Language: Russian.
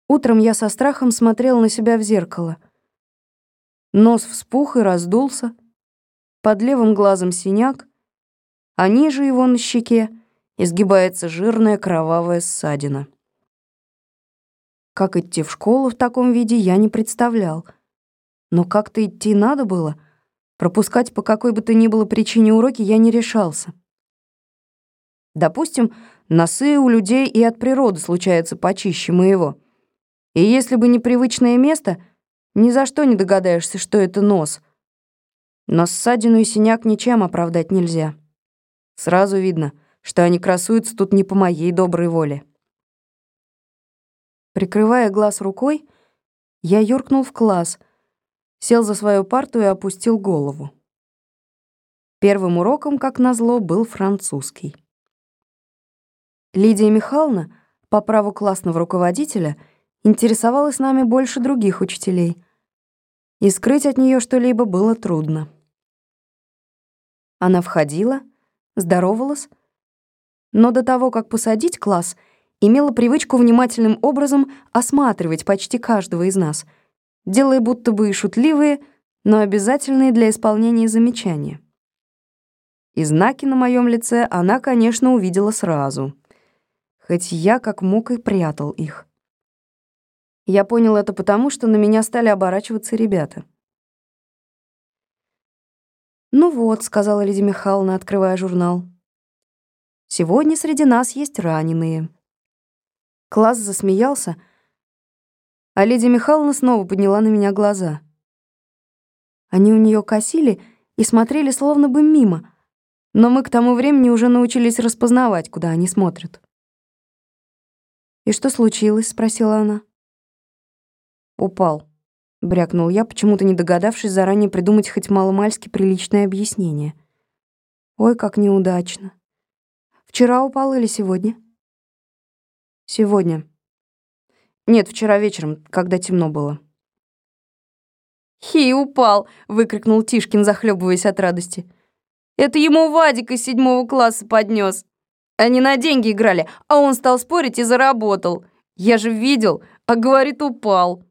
Утром я со страхом смотрела на себя в зеркало. Нос вспух и раздулся, под левым глазом синяк, а ниже его на щеке изгибается жирная кровавая ссадина. Как идти в школу в таком виде, я не представлял. Но как-то идти надо было. Пропускать по какой бы то ни было причине уроки я не решался. Допустим, носы у людей и от природы случаются почище моего. И если бы непривычное место, ни за что не догадаешься, что это нос. Но ссадину и синяк ничем оправдать нельзя. Сразу видно, что они красуются тут не по моей доброй воле. Прикрывая глаз рукой, я юркнул в класс, сел за свою парту и опустил голову. Первым уроком, как назло, был французский. Лидия Михайловна, по праву классного руководителя, интересовалась нами больше других учителей, и скрыть от нее что-либо было трудно. Она входила, здоровалась, но до того, как посадить класс, имела привычку внимательным образом осматривать почти каждого из нас, делая будто бы и шутливые, но обязательные для исполнения замечания. И знаки на моем лице она, конечно, увидела сразу, хоть я как мог и прятал их. Я понял это потому, что на меня стали оборачиваться ребята. «Ну вот», — сказала Лидия Михайловна, открывая журнал. «Сегодня среди нас есть раненые». Класс засмеялся, а Лидия Михайловна снова подняла на меня глаза. Они у нее косили и смотрели словно бы мимо, но мы к тому времени уже научились распознавать, куда они смотрят. «И что случилось?» — спросила она. «Упал», — брякнул я, почему-то не догадавшись заранее придумать хоть маломальски приличное объяснение. «Ой, как неудачно. Вчера упал или сегодня?» «Сегодня. Нет, вчера вечером, когда темно было». «Хи, упал!» — выкрикнул Тишкин, захлебываясь от радости. «Это ему Вадик из 7 класса поднес. Они на деньги играли, а он стал спорить и заработал. Я же видел, а говорит, упал».